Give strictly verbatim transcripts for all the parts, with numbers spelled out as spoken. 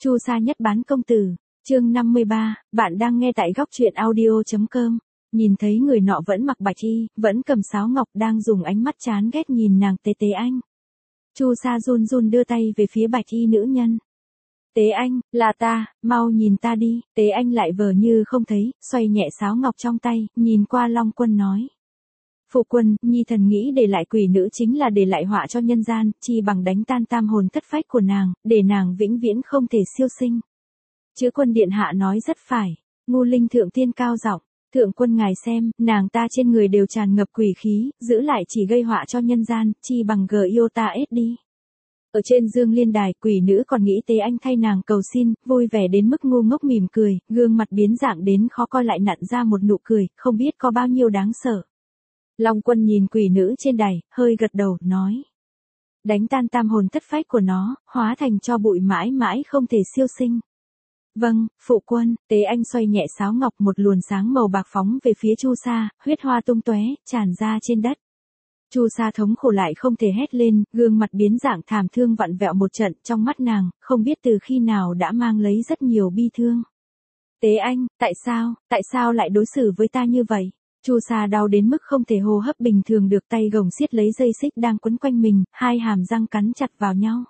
Chu Sa nhất bán công tử, chương năm mươi ba, bạn đang nghe tại góc truyện audio chấm com. Nhìn thấy người nọ vẫn mặc bạch y, vẫn cầm sáo ngọc đang dùng ánh mắt chán ghét nhìn nàng Tế Tế Anh. Chu Sa run run đưa tay về phía bạch y nữ nhân. Tế Anh, là ta, mau nhìn ta đi. Tế Anh lại vờ như không thấy, xoay nhẹ sáo ngọc trong tay, nhìn qua Long Quân nói. Phụ quân, nhi thần nghĩ để lại quỷ nữ chính là để lại họa cho nhân gian, chi bằng đánh tan tam hồn thất phách của nàng, để nàng vĩnh viễn không thể siêu sinh. Chữ quân điện hạ nói rất phải. Ngu Linh thượng tiên cao giọng, thượng quân ngài xem, nàng ta trên người đều tràn ngập quỷ khí, giữ lại chỉ gây họa cho nhân gian, chi bằng gờ yêu ta ết đi. Ở trên Dương Liên Đài, quỷ nữ còn nghĩ Tế Anh thay nàng cầu xin, vui vẻ đến mức ngu ngốc mỉm cười, gương mặt biến dạng đến khó coi lại nặn ra một nụ cười, không biết có bao nhiêu đáng sợ. Long Quân nhìn quỷ nữ trên đài, hơi gật đầu, nói. Đánh tan tam hồn thất phách của nó, hóa thành cho bụi mãi mãi không thể siêu sinh. Vâng, phụ quân. Tế Anh xoay nhẹ sáo ngọc, một luồn sáng màu bạc phóng về phía Chu Sa, huyết hoa tung tóe, tràn ra trên đất. Chu Sa thống khổ lại không thể hét lên, gương mặt biến dạng thảm thương vặn vẹo một trận, trong mắt nàng, không biết từ khi nào đã mang lấy rất nhiều bi thương. Tế Anh, tại sao, tại sao lại đối xử với ta như vậy? Chu Sa đau đến mức không thể hô hấp bình thường được, tay gồng siết lấy dây xích đang quấn quanh mình, hai hàm răng cắn chặt vào nhau.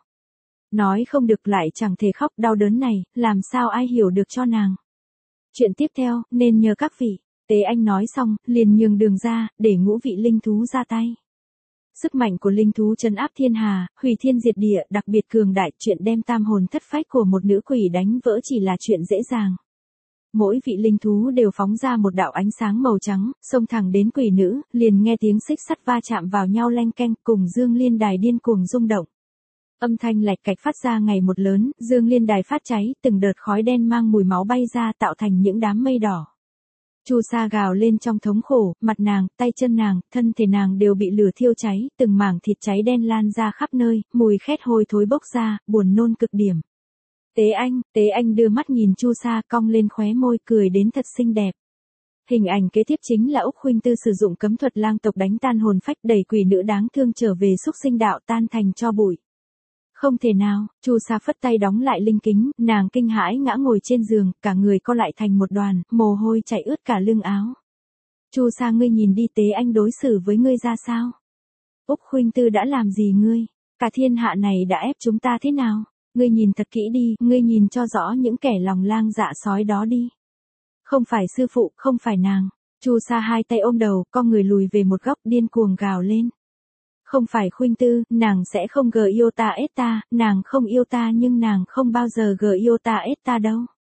Nói không được lại chẳng thể khóc, đau đớn này, làm sao ai hiểu được cho nàng. Chuyện tiếp theo, nên nhờ các vị. Tế Anh nói xong, liền nhường đường ra, để ngũ vị linh thú ra tay. Sức mạnh của linh thú trấn áp thiên hà, hủy thiên diệt địa, đặc biệt cường đại, chuyện đem tam hồn thất phách của một nữ quỷ đánh vỡ chỉ là chuyện dễ dàng. Mỗi vị linh thú đều phóng ra một đạo ánh sáng màu trắng, xông thẳng đến quỷ nữ, liền nghe tiếng xích sắt va chạm vào nhau leng keng, cùng Dương Liên Đài điên cuồng rung động. Âm thanh lạch cạch phát ra ngày một lớn, Dương Liên Đài phát cháy, từng đợt khói đen mang mùi máu bay ra tạo thành những đám mây đỏ. Chu Sa gào lên trong thống khổ, mặt nàng, tay chân nàng, thân thể nàng đều bị lửa thiêu cháy, từng mảng thịt cháy đen lan ra khắp nơi, mùi khét hôi thối bốc ra, buồn nôn cực điểm. Tế Anh, Tế Anh đưa mắt nhìn Chu Sa, cong lên khóe môi, cười đến thật xinh đẹp. Hình ảnh kế tiếp chính là Úc Khuynh Tư sử dụng cấm thuật lang tộc đánh tan hồn phách, đẩy quỷ nữ đáng thương trở về xúc sinh đạo, tan thành tro bụi. Không thể nào. Chu Sa phất tay đóng lại linh kính, nàng kinh hãi ngã ngồi trên giường, cả người co lại thành một đoàn, mồ hôi chảy ướt cả lưng áo. Chu Sa, ngươi nhìn đi, Tế Anh đối xử với ngươi ra sao? Úc Khuynh Tư đã làm gì ngươi? Cả thiên hạ này đã ép chúng ta thế nào? Ngươi nhìn thật kỹ đi, ngươi nhìn cho rõ những kẻ lòng lang dạ sói đó đi. Không phải sư phụ, không phải nàng. Chu Sa hai tay ôm đầu, co người lùi về một góc, điên cuồng gào lên. Không phải Khuynh Tư, nàng sẽ không gờ yêu ta ết ta, nàng không yêu ta nhưng nàng không bao giờ gờ yêu ta ết ta đâu.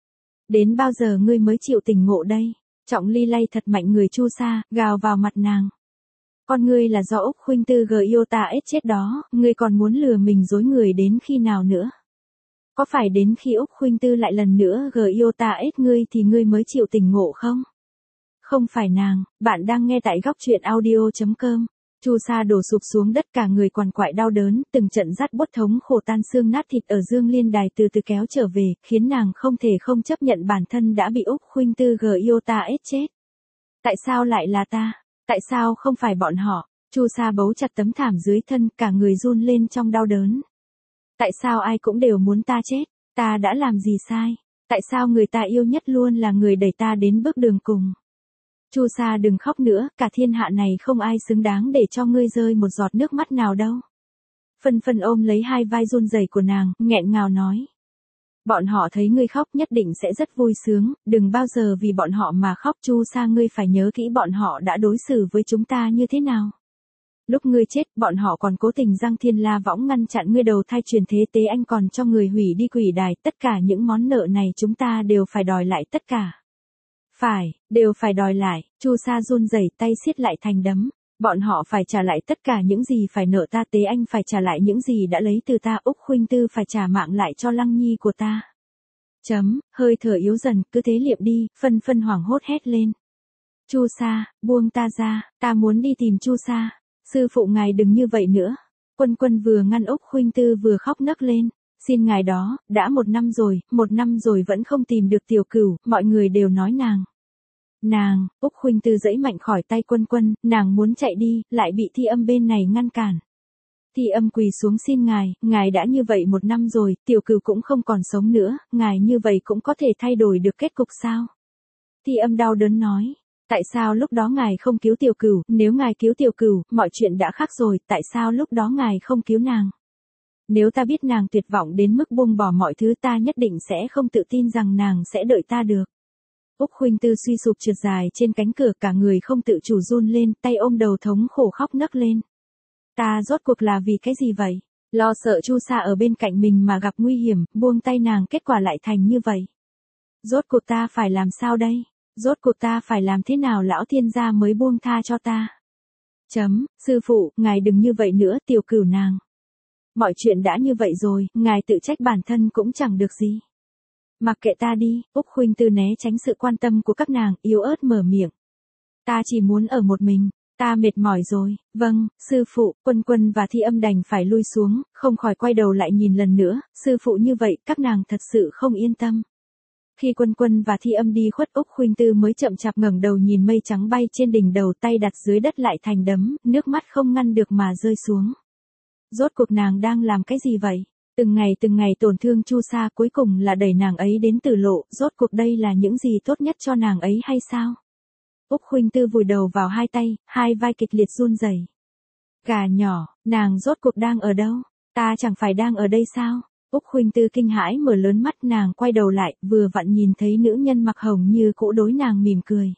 Đến bao giờ ngươi mới chịu tỉnh ngộ đây? Trọng Ly lay thật mạnh người Chu Sa, gào vào mặt nàng. Con ngươi là do Úc Khuynh Tư gờ yêu ta ết chết đó, ngươi còn muốn lừa mình dối người đến khi nào nữa? Có phải đến khi Úc Khuynh Tư lại lần nữa gờ yêu ta ết ngươi thì ngươi mới chịu tỉnh ngộ không? Không phải nàng. Bạn đang nghe tại góc truyện audio chấm com. Chu Sa đổ sụp xuống đất, cả người quằn quại đau đớn, từng trận rát buốt thống khổ tan xương nát thịt ở Dương Liên Đài từ từ kéo trở về, khiến nàng không thể không chấp nhận bản thân đã bị Úc Khuynh Tư gờ yêu ta ết chết. Tại sao lại là ta? Tại sao không phải bọn họ? Chu Sa bấu chặt tấm thảm dưới thân, cả người run lên trong đau đớn. Tại sao ai cũng đều muốn ta chết? Ta đã làm gì sai? Tại sao người ta yêu nhất luôn là người đẩy ta đến bước đường cùng? Chu Sa đừng khóc nữa, cả thiên hạ này không ai xứng đáng để cho ngươi rơi một giọt nước mắt nào đâu. Phân Phân ôm lấy hai vai run rẩy của nàng, nghẹn ngào nói. Bọn họ thấy ngươi khóc nhất định sẽ rất vui sướng, đừng bao giờ vì bọn họ mà khóc. Chu Sa, ngươi phải nhớ kỹ bọn họ đã đối xử với chúng ta như thế nào. Lúc ngươi chết, bọn họ còn cố tình giăng thiên la võng ngăn chặn ngươi đầu thai truyền thế. Tế Anh còn cho người hủy đi quỷ đài, tất cả những món nợ này chúng ta đều phải đòi lại tất cả. Phải, đều phải đòi lại. Chu Sa run rẩy, tay siết lại thành đấm. Bọn họ phải trả lại tất cả những gì phải nợ ta, Tế Anh phải trả lại những gì đã lấy từ ta, Úc Khuynh Tư phải trả mạng lại cho Lăng Nhi của ta. Chấm, hơi thở yếu dần, cứ thế liệm đi. Phân Phân hoảng hốt hét lên. Chu Sa, buông ta ra, ta muốn đi tìm Chu Sa. Sư phụ ngài đừng như vậy nữa. Quân Quân vừa ngăn Úc Khuynh Tư vừa khóc nấc lên. Xin ngài đó, đã một năm rồi, một năm rồi vẫn không tìm được tiểu cửu, mọi người đều nói nàng. Nàng, Úc Khuynh Tư giãy mạnh khỏi tay Quân Quân, nàng muốn chạy đi, lại bị Thi Âm bên này ngăn cản. Thi Âm quỳ xuống xin ngài, ngài đã như vậy một năm rồi, tiểu cửu cũng không còn sống nữa, ngài như vậy cũng có thể thay đổi được kết cục sao? Thi Âm đau đớn nói, tại sao lúc đó ngài không cứu tiểu cửu, nếu ngài cứu tiểu cửu, mọi chuyện đã khác rồi, tại sao lúc đó ngài không cứu nàng? Nếu ta biết nàng tuyệt vọng đến mức buông bỏ mọi thứ ta nhất định sẽ không tự tin rằng nàng sẽ đợi ta được. Úc Khuynh Tư suy sụp trượt dài trên cánh cửa, cả người không tự chủ run lên, tay ôm đầu thống khổ khóc nấc lên. Ta rốt cuộc là vì cái gì vậy? Lo sợ Chu Sa ở bên cạnh mình mà gặp nguy hiểm, buông tay nàng kết quả lại thành như vậy. Rốt cuộc ta phải làm sao đây? Rốt cuộc ta phải làm thế nào lão thiên gia mới buông tha cho ta? Chấm, sư phụ, ngài đừng như vậy nữa, tiểu cửu nàng. Mọi chuyện đã như vậy rồi, ngài tự trách bản thân cũng chẳng được gì. Mặc kệ ta đi, Úc Khuynh Tư né tránh sự quan tâm của các nàng, yếu ớt mở miệng. Ta chỉ muốn ở một mình, ta mệt mỏi rồi, vâng, sư phụ, Quân Quân và Thi Âm đành phải lui xuống, không khỏi quay đầu lại nhìn lần nữa, sư phụ như vậy, các nàng thật sự không yên tâm. Khi Quân Quân và Thi Âm đi khuất, Úc Khuynh Tư mới chậm chạp ngẩng đầu nhìn mây trắng bay trên đỉnh đầu, tay đặt dưới đất lại thành đấm, nước mắt không ngăn được mà rơi xuống. Rốt cuộc nàng đang làm cái gì vậy? Từng ngày từng ngày tổn thương Chu Sa cuối cùng là đẩy nàng ấy đến tử lộ, rốt cuộc đây là những gì tốt nhất cho nàng ấy hay sao? Úc Khuynh Tư vùi đầu vào hai tay, hai vai kịch liệt run rẩy. Gà nhỏ, nàng rốt cuộc đang ở đâu? Ta chẳng phải đang ở đây sao? Úc Khuynh Tư kinh hãi mở lớn mắt, nàng quay đầu lại, vừa vặn nhìn thấy nữ nhân mặc hồng như cũ đối nàng mỉm cười.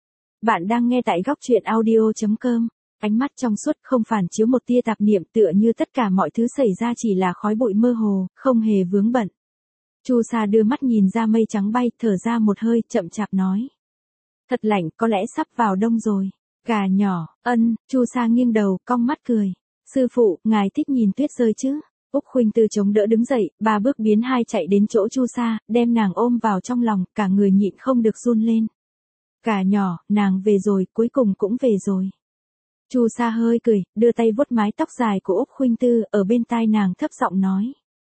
Bạn đang nghe tại góc truyện audio chấm com. Ánh mắt trong suốt không phản chiếu một tia tạp niệm, tựa như tất cả mọi thứ xảy ra chỉ là khói bụi mơ hồ, không hề vướng bận. Chu Sa đưa mắt nhìn ra mây trắng bay, thở ra một hơi, chậm chạp nói. Thật lạnh, có lẽ sắp vào đông rồi. Gà nhỏ, ân, Chu Sa nghiêng đầu, cong mắt cười. Sư phụ, ngài thích nhìn tuyết rơi chứ? Úc Khuynh Tư chống đỡ đứng dậy, ba bước biến hai chạy đến chỗ Chu Sa, đem nàng ôm vào trong lòng, cả người nhịn không được run lên. Gà nhỏ, nàng về rồi, cuối cùng cũng về rồi. Chu Sa hơi cười, đưa tay vuốt mái tóc dài của Úc Khuynh Tư, ở bên tai nàng thấp giọng nói.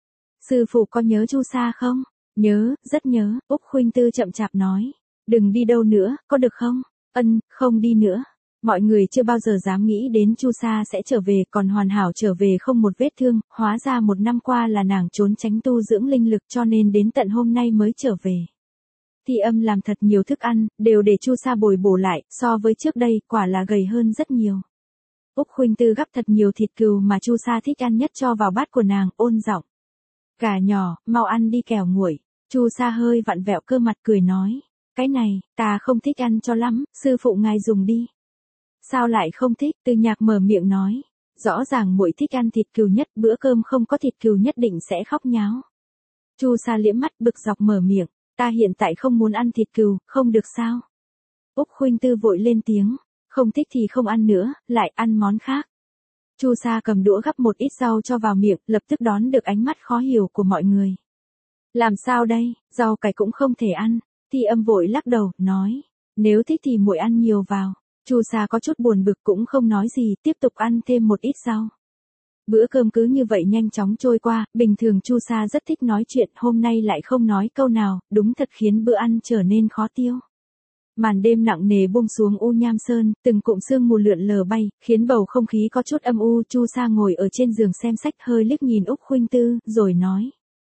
Sư phụ có nhớ Chu Sa không? Nhớ, rất nhớ, Úc Khuynh Tư chậm chạp nói. Đừng đi đâu nữa, có được không? Ân, không đi nữa. Mọi người chưa bao giờ dám nghĩ đến Chu Sa sẽ trở về, còn hoàn hảo trở về không một vết thương, hóa ra một năm qua là nàng trốn tránh tu dưỡng linh lực cho nên đến tận hôm nay mới trở về. Thi Âm làm thật nhiều thức ăn, đều để Chu Sa bồi bổ lại, so với trước đây, quả là gầy hơn rất nhiều. Úc Khuynh Tư gắp thật nhiều thịt cừu mà Chu Sa thích ăn nhất cho vào bát của nàng, ôn giọng. Gà nhỏ, mau ăn đi kẻo nguội. Chu Sa hơi vặn vẹo cơ mặt cười nói. Cái này, ta không thích ăn cho lắm, sư phụ ngài dùng đi. Sao lại không thích? Từ Nhạc mở miệng nói. Rõ ràng muội thích ăn thịt cừu nhất, bữa cơm không có thịt cừu nhất định sẽ khóc nháo. Chu Sa liễm mắt bực dọc mở miệng. Ta hiện tại không muốn ăn thịt cừu, không được sao? Úc Khuynh Tư vội lên tiếng. Không thích thì không ăn nữa, lại ăn món khác. Chu Sa cầm đũa gắp một ít rau cho vào miệng, lập tức đón được ánh mắt khó hiểu của mọi người. Làm sao đây, rau cải cũng không thể ăn. Thi Âm vội lắc đầu, nói. Nếu thích thì muội ăn nhiều vào. Chu Sa có chút buồn bực cũng không nói gì, tiếp tục ăn thêm một ít rau. Bữa cơm cứ như vậy nhanh chóng trôi qua, bình thường Chu Sa rất thích nói chuyện, hôm nay lại không nói câu nào, đúng thật khiến bữa ăn trở nên khó tiêu. Màn đêm nặng nề buông xuống U Nham Sơn, từng cụm sương mù lượn lờ bay, khiến bầu không khí có chút âm u. Chu Sa ngồi ở trên giường xem sách, hơi liếc nhìn Úc Khuynh Tư, rồi nói.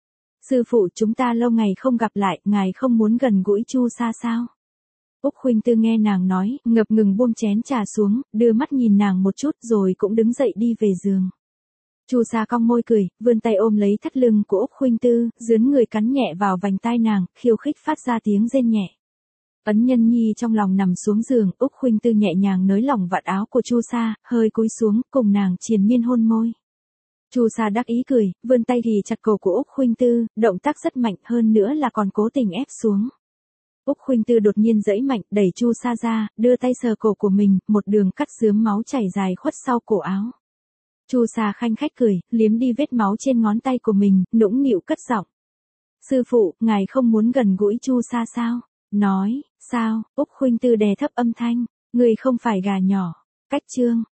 Sư phụ, chúng ta lâu ngày không gặp lại, ngài không muốn gần gũi Chu Sa sao? Úc Khuynh Tư nghe nàng nói, ngập ngừng buông chén trà xuống, đưa mắt nhìn nàng một chút rồi cũng đứng dậy đi về giường. Chu Sa cong môi cười, vươn tay ôm lấy thắt lưng của Úc Khuynh Tư, dướn người cắn nhẹ vào vành tai nàng, khiêu khích phát ra tiếng rên nhẹ. Ấn Nhân Nhi trong lòng nằm xuống giường, Úc Khuynh Tư nhẹ nhàng nới lỏng vạt áo của Chu Sa, hơi cúi xuống, cùng nàng triền miên hôn môi. Chu Sa đắc ý cười, vươn tay ghì chặt cổ của Úc Khuynh Tư, động tác rất mạnh, hơn nữa là còn cố tình ép xuống. Úc Khuynh Tư đột nhiên giãy mạnh, đẩy Chu Sa ra, đưa tay sờ cổ của mình, một đường cắt rướm máu chảy dài khuất sau cổ áo. Chu Sa khanh khách cười, liếm đi vết máu trên ngón tay của mình, nũng nịu cất giọng. Sư phụ, ngài không muốn gần gũi Chu Sa sao? Nói, sao? Úc Khuynh Tư đè thấp âm thanh, người không phải gà nhỏ. Cách chương.